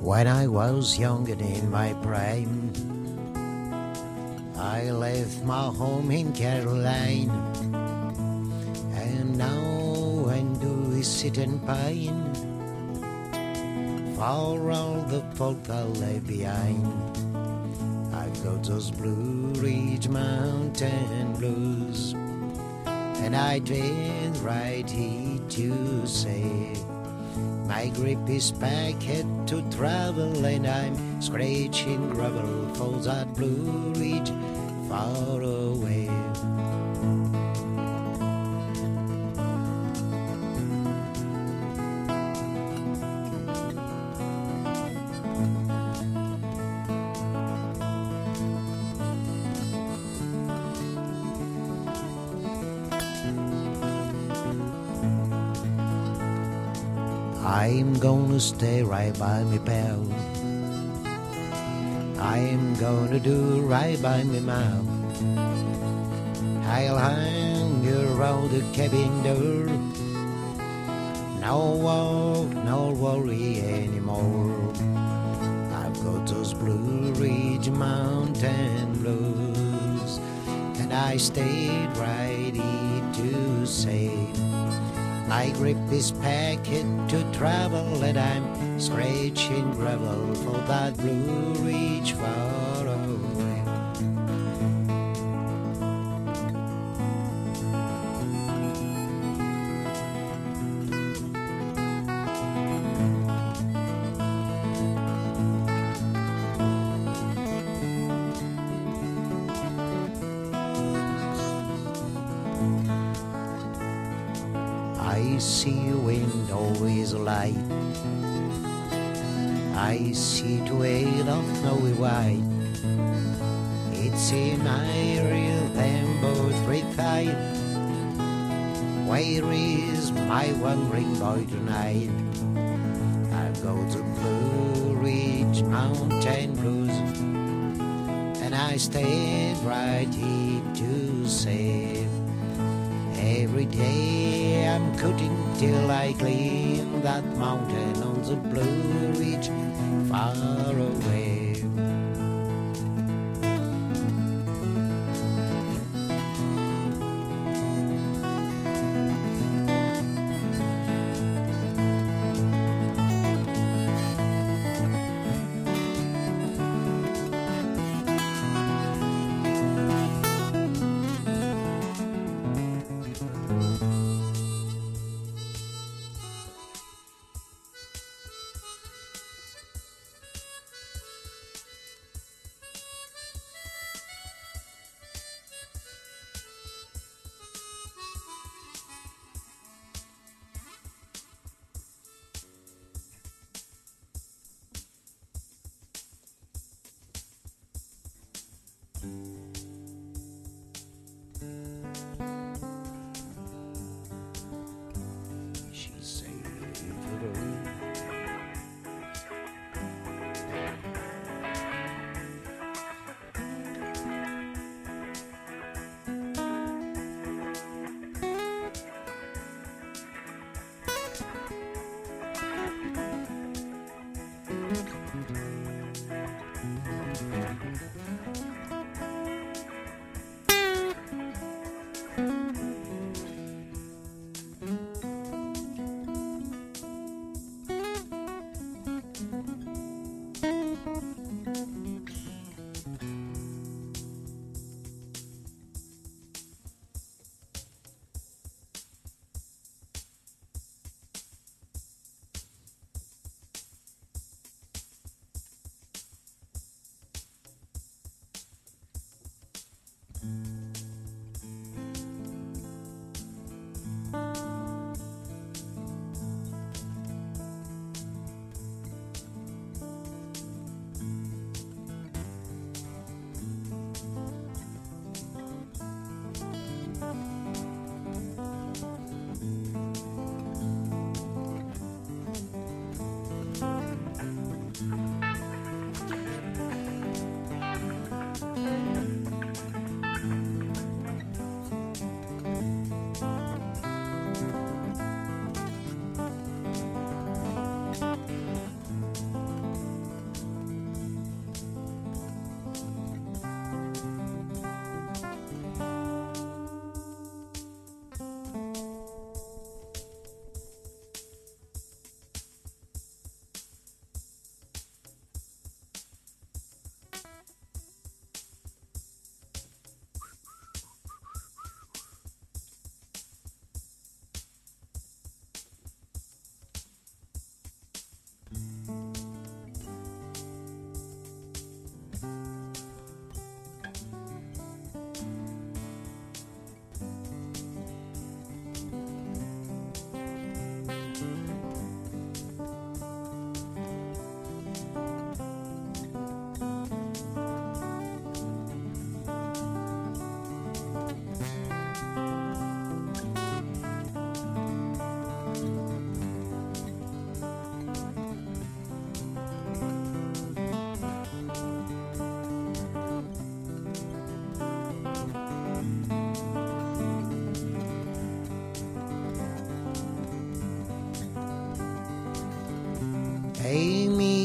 When I was young and in my prime, I left my home in Caroline, and now I do is sit and pine for all the folk I left behind. I've got those Blue Ridge Mountain blues, and I did right here to say my grip is packed to travel, and I'm scratching gravel for that Blue Ridge far away. I'm gonna stay right by me pal, I'm gonna do right by me mouth. I'll hang around the cabin door, no walk, no worry anymore. I've got those Blue Ridge Mountain blues, and I stayed right here to say my grip is packed to travel, and I'm scratching gravel for that Blue Ridge far away. I see you wind always light, I see twin of snowy white. It's in my real them both retired. Where is my wandering boy tonight? I've got the Blue Ridge Mountain blues, and I stayed right here to save. Every day I'm cutting till I clean that mountain on the Blue Ridge far away.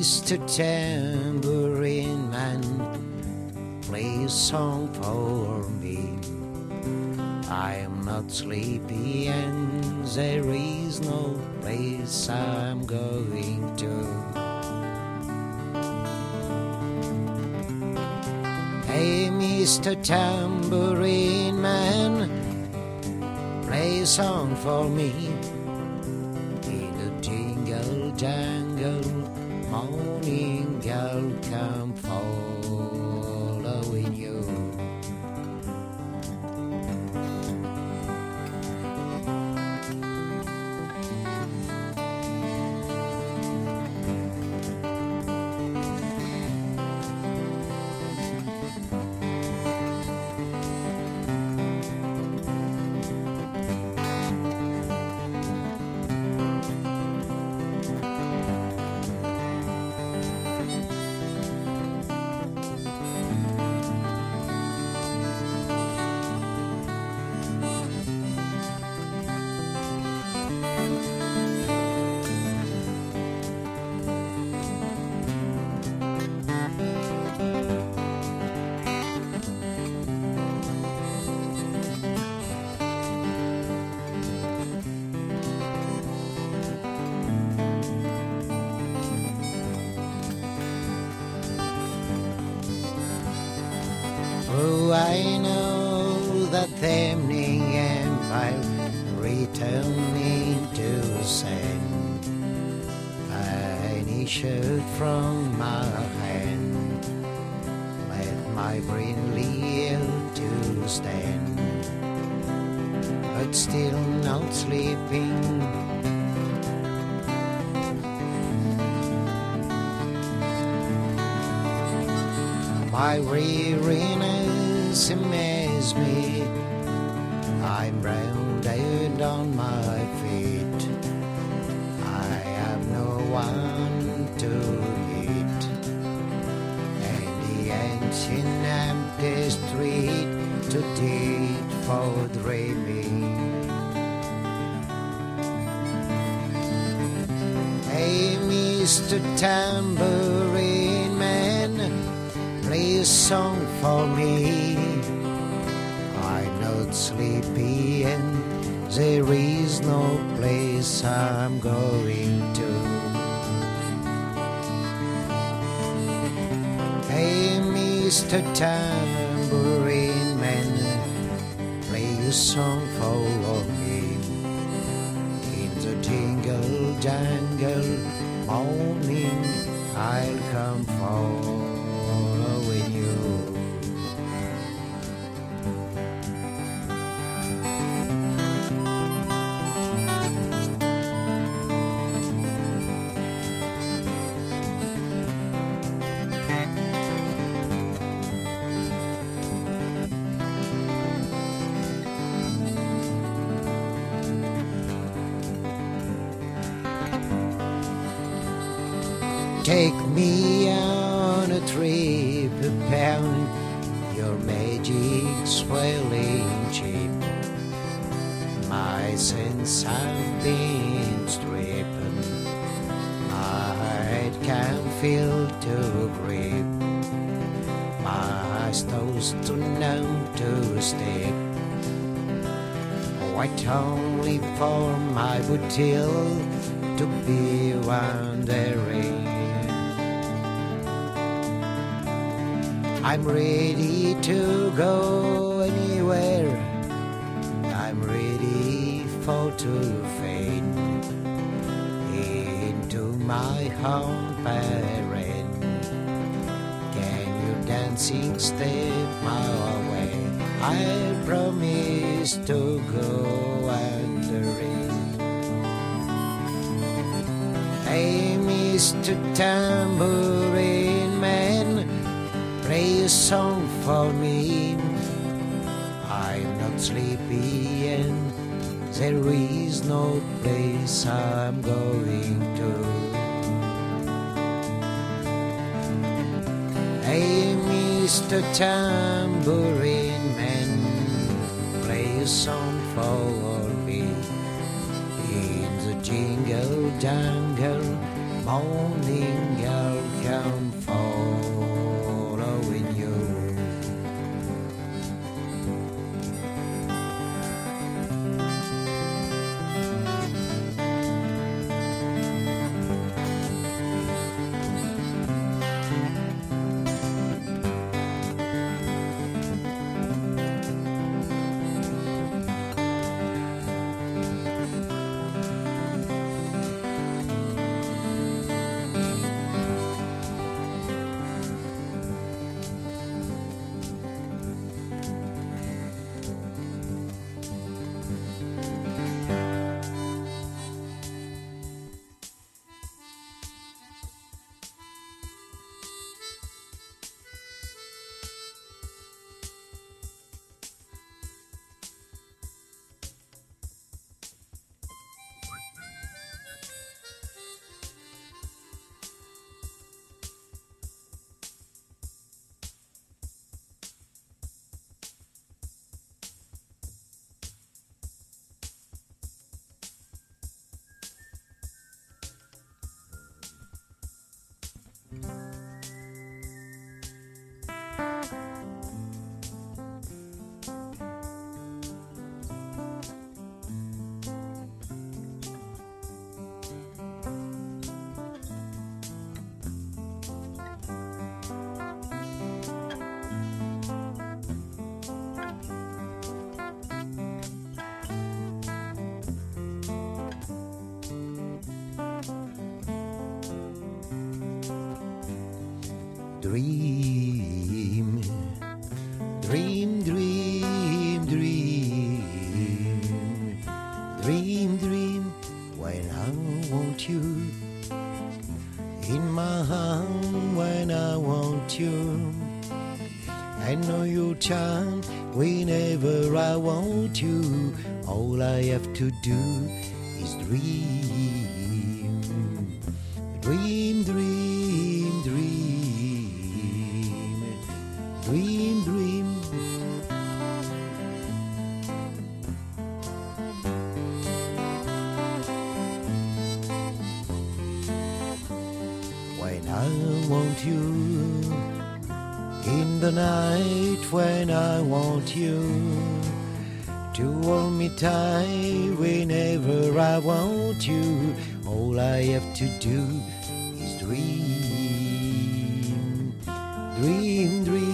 Mr. Tambourine Man, play a song for me. I am not sleepy and there is no place I'm going to. Hey, Mr. Tambourine Man, play a song for me. In the jingle jangle morning I'll come following you. Oh, I know that the evening empire returning to sand vanished from my hand, let my brain leave to stand, but still not sleeping. My weariness amazes me. I'm rounded on my feet. I have no one to meet, and the ancient empty street too deep for dreaming. Hey, Mr. Tambourine Man, play a song for me. I'm not sleepy and there is no place I'm going to. Hey, Mr. Tambourine Man, play a song for me. In the jingle jangle morning I'll come following you. Take me on a trip upon your magic swelling chip. My sense have been stripped, my head can feel to grip, my toes too numb to step. Wait only for my bootil to be wandering. I'm ready to go anywhere. I'm ready for to fade into my home parade. Can you dancing step my way? I promise to go wandering. Hey, Mr. Tambourine Man, play a song for me. I'm not sleepy and there is no place I'm going to. Hey, Mr. Tambourine Man, play a song for me. In the jingle jangle morning I'll come following you. Dream, dream, dream, dream, dream, dream, when I want you in my hand, when I want you. I know your charm whenever I want you. All I have to do is dream, dream, dream, dream. Dream, dream. When I want you, in the night when I want you, to hold me tight whenever I want you. All I have to do is dream, dream, dream.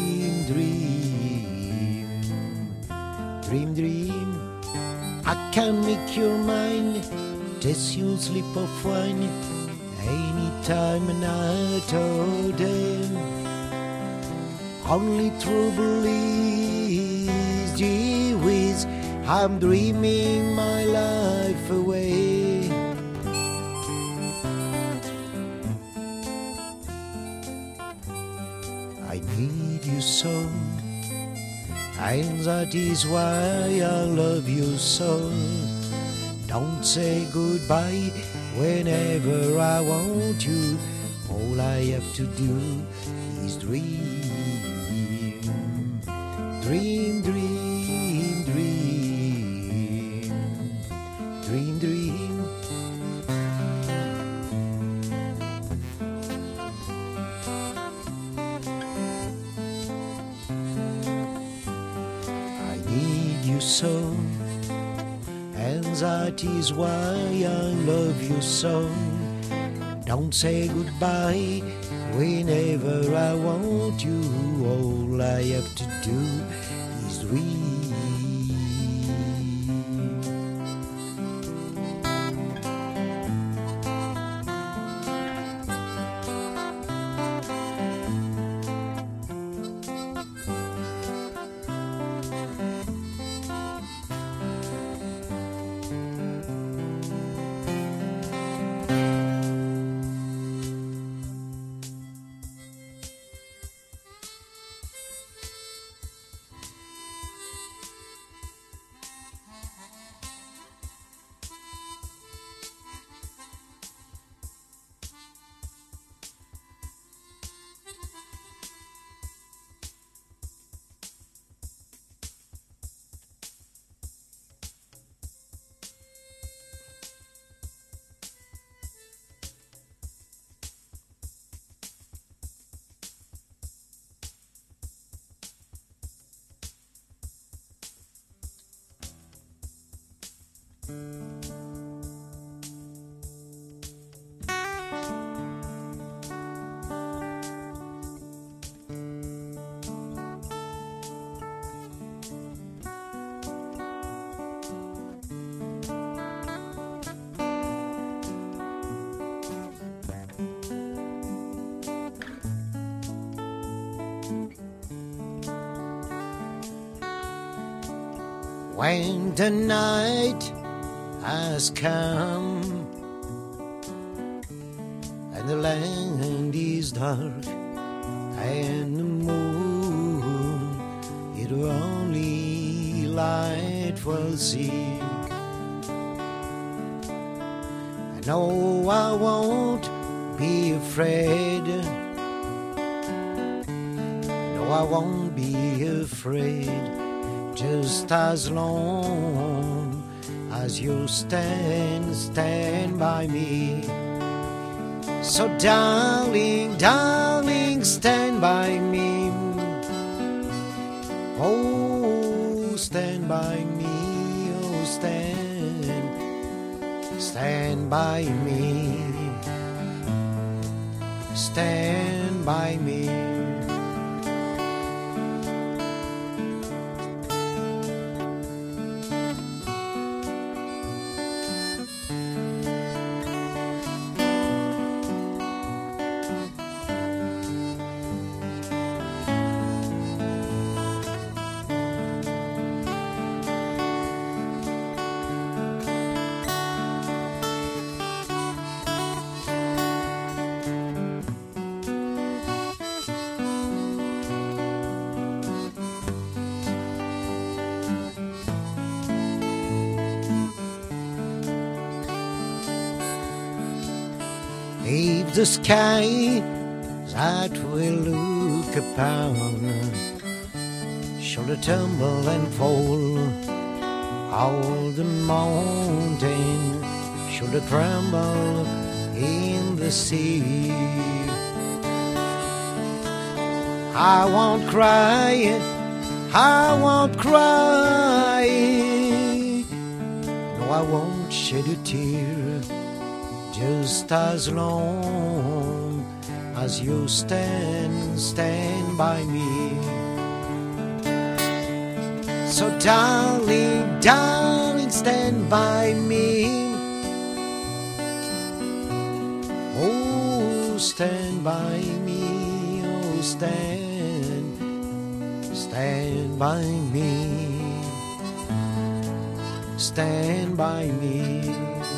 Dream, dream, I can make your mind, taste your slip of wine, anytime, night or day. Only trouble is, gee whiz, I'm dreaming my life away. I need you so, and that is why I love you so. Don't say goodbye whenever I want you. All I have to do is dream, dream, dream, dream, dream, dream. Need you so, and that is why I love you so. Don't say goodbye whenever I want you. All I have to do is dream. When the night has come and the land is dark and the moon it only light will see, I know I won't be afraid. No, I won't be afraid. Just as long as you stand by me. So darling, darling, stand by me. Oh, stand by me. Oh, stand by me. Stand by me. Leave the sky that we look upon should tumble and fall. All the mountain should crumble in the sea. I won't cry, I won't cry. No, I won't shed a tear. Just as long as you stand by me. So darling, darling, stand by me. Oh, stand by me. Oh, stand by me. Stand by me.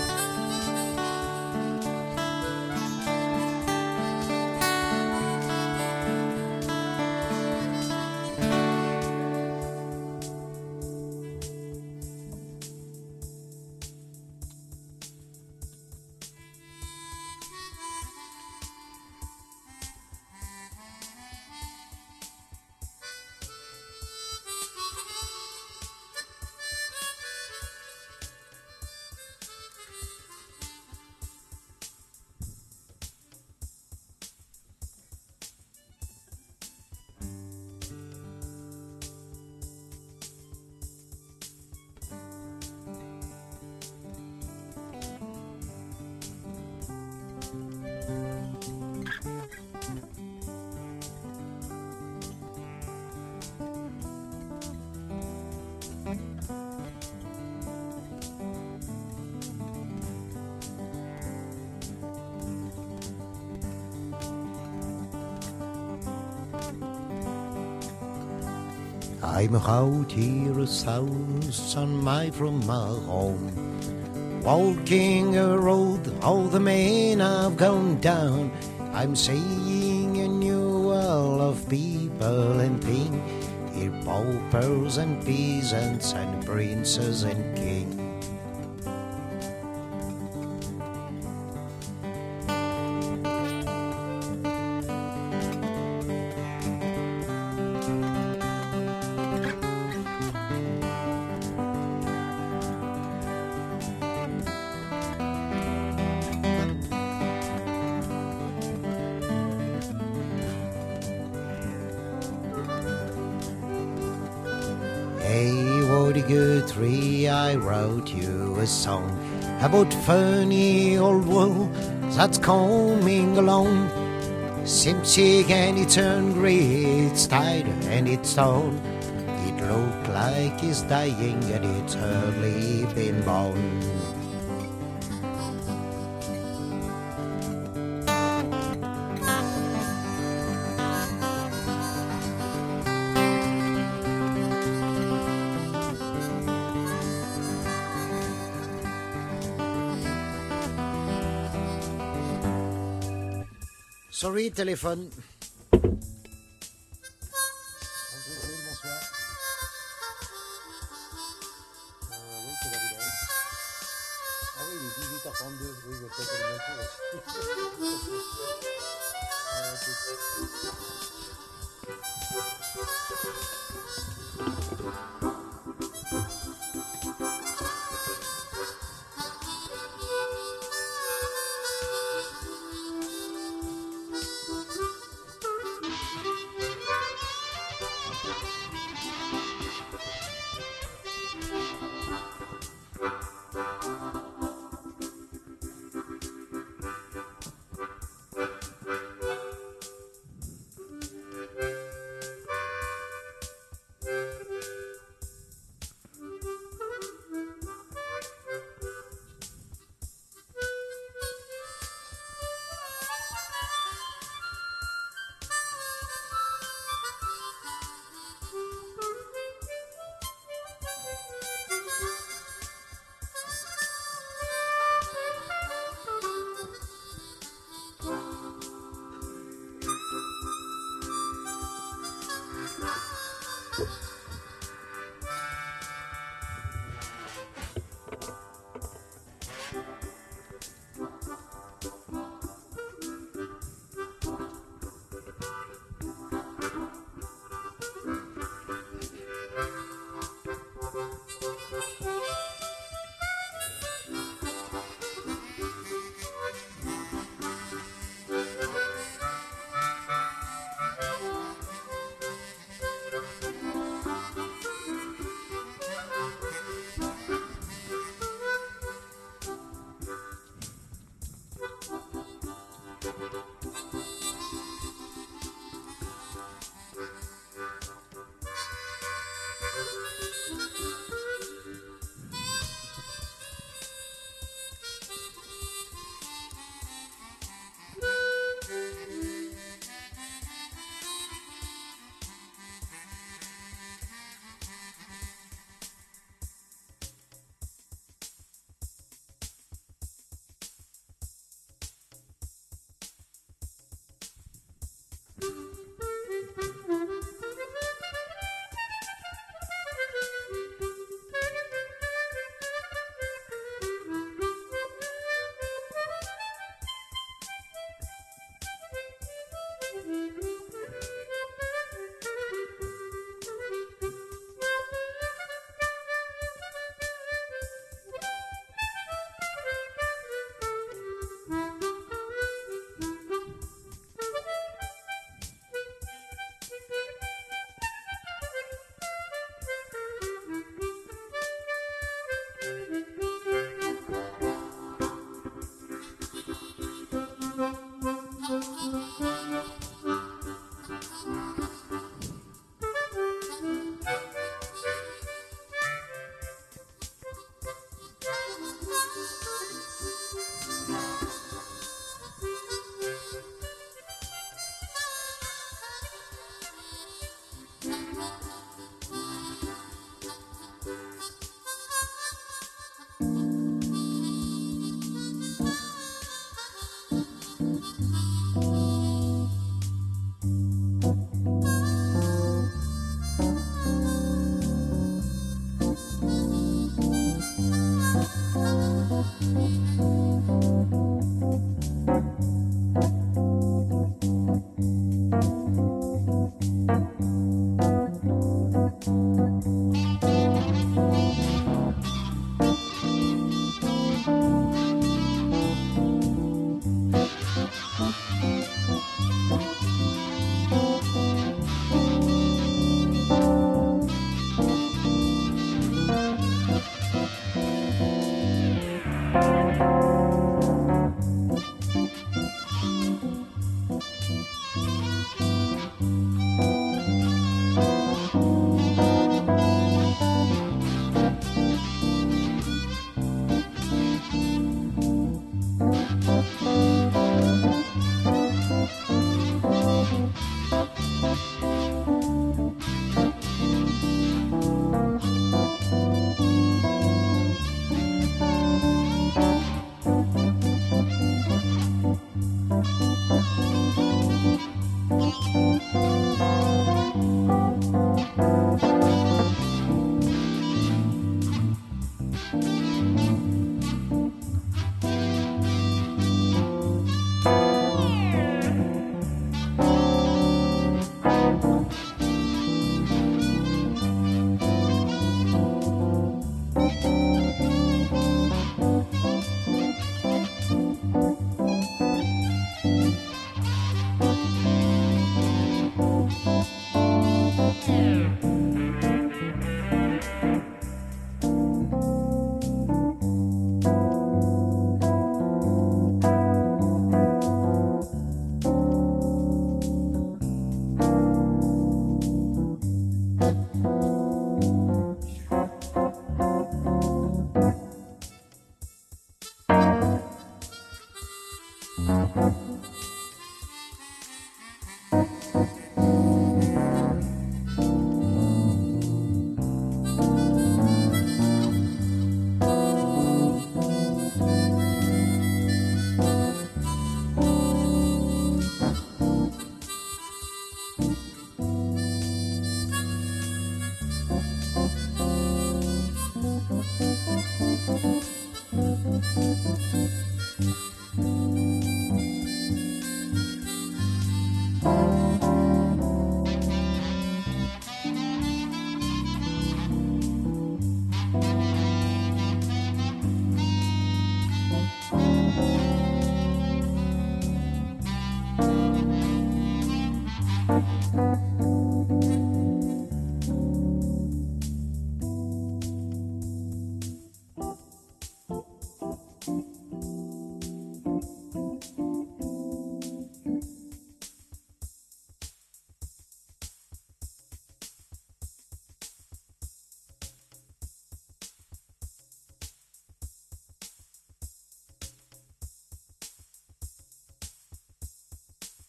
I'm out here south on my from my home, walking a road all the men have gone down. I'm seeing a new world of people and things, here paupers and peasants and princes and kings. Hey, what for the good tree I wrote you a song about funny old wool that's coming along. Simpsick and it turned grey, it's tired and it's tall. It looked like it's dying and it's hardly been born. Sorry, téléphone. Bonsoir. Oui, quelle heure il est? Ah oui, il est 18h32. Oui, je vais peut-être aller même